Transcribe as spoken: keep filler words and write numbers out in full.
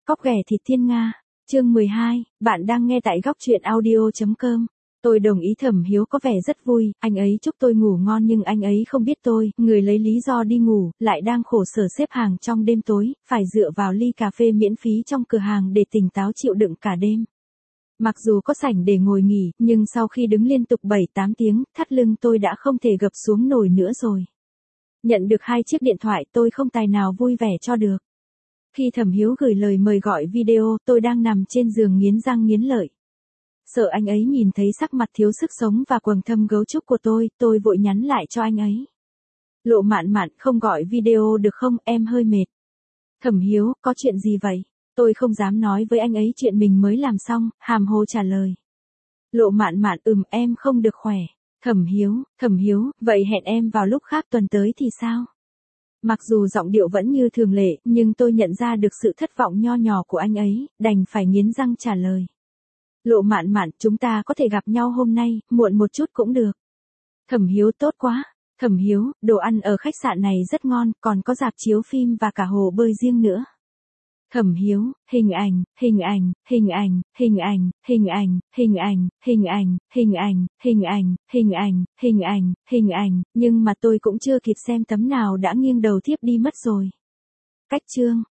Cóc ghẻ thịt thiên Nga. Chương mười hai, bạn đang nghe tại góc truyện audio chấm com. Tôi đồng ý Thẩm Hiếu có vẻ rất vui, anh ấy chúc tôi ngủ ngon nhưng anh ấy không biết tôi, người lấy lý do đi ngủ, lại đang khổ sở xếp hàng trong đêm tối, phải dựa vào ly cà phê miễn phí trong cửa hàng để tỉnh táo chịu đựng cả đêm. Mặc dù có sảnh để ngồi nghỉ, nhưng sau khi đứng liên tục bảy tám tiếng, thắt lưng tôi đã không thể gập xuống nổi nữa rồi. Nhận được hai chiếc điện thoại tôi không tài nào vui vẻ cho được. Khi Thẩm Hiếu gửi lời mời gọi video, tôi đang nằm trên giường nghiến răng nghiến lợi. Sợ anh ấy nhìn thấy sắc mặt thiếu sức sống và quầng thâm gấu trúc của tôi, tôi vội nhắn lại cho anh ấy. Lộ Mạn Mạn, không gọi video được không, em hơi mệt. Thẩm Hiếu, có chuyện gì vậy? Tôi không dám nói với anh ấy chuyện mình mới làm xong, hàm hồ trả lời. Lộ Mạn Mạn, ừm, em không được khỏe. Thẩm Hiếu, Thẩm Hiếu, vậy hẹn em vào lúc khác tuần tới thì sao? Mặc dù giọng điệu vẫn như thường lệ, nhưng tôi nhận ra được sự thất vọng nho nhỏ của anh ấy, đành phải nghiến răng trả lời. Lộ Mạn Mạn, chúng ta có thể gặp nhau hôm nay, muộn một chút cũng được. Thẩm Hiếu, tốt quá. Thẩm Hiếu, đồ ăn ở khách sạn này rất ngon, còn có rạp chiếu phim và cả hồ bơi riêng nữa. Thẩm Hiếu, hình ảnh, hình ảnh, hình ảnh, hình ảnh, hình ảnh, hình ảnh, hình ảnh, hình ảnh, hình ảnh, hình ảnh, hình ảnh, hình ảnh, nhưng mà tôi cũng chưa kịp xem tấm nào đã nghiêng đầu thiếp đi mất rồi. Cách chương,